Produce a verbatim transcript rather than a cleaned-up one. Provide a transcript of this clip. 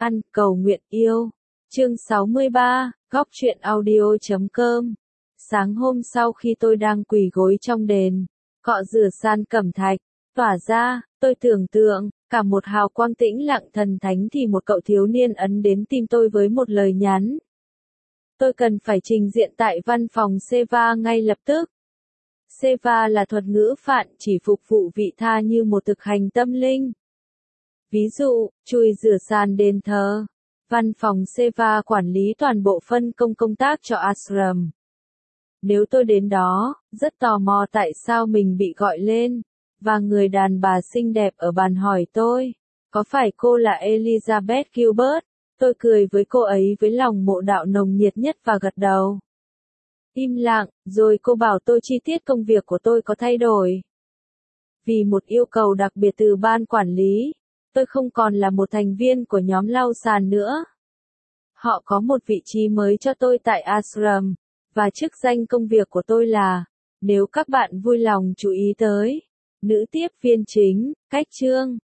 Ăn cầu nguyện yêu. Chương sáu mươi ba, góc truyện audio chấm com. Sáng hôm sau khi tôi đang quỳ gối trong đền, cọ rửa san cẩm thạch, tỏa ra, tôi tưởng tượng, cả một hào quang tĩnh lặng thần thánh thì một cậu thiếu niên ấn đến tim tôi với một lời nhắn. Tôi cần phải trình diện tại văn phòng Seva ngay lập tức. Seva là thuật ngữ phạn chỉ phục vụ vị tha như một thực hành tâm linh. Ví dụ, chùi rửa sàn đền thờ. Văn phòng Seva quản lý toàn bộ phân công công tác cho ashram. Nếu tôi đến đó, rất tò mò tại sao mình bị gọi lên, và người đàn bà xinh đẹp ở bàn hỏi tôi, có phải cô là Elizabeth Gilbert? Tôi cười với cô ấy với lòng mộ đạo nồng nhiệt nhất và gật đầu. Im lặng, rồi cô bảo tôi chi tiết công việc của tôi có thay đổi. Vì một yêu cầu đặc biệt từ ban quản lý, tôi không còn là một thành viên của nhóm lau sàn nữa. Họ có một vị trí mới cho tôi tại ashram, và chức danh công việc của tôi là, nếu các bạn vui lòng chú ý tới, nữ tiếp viên chính, cách chương.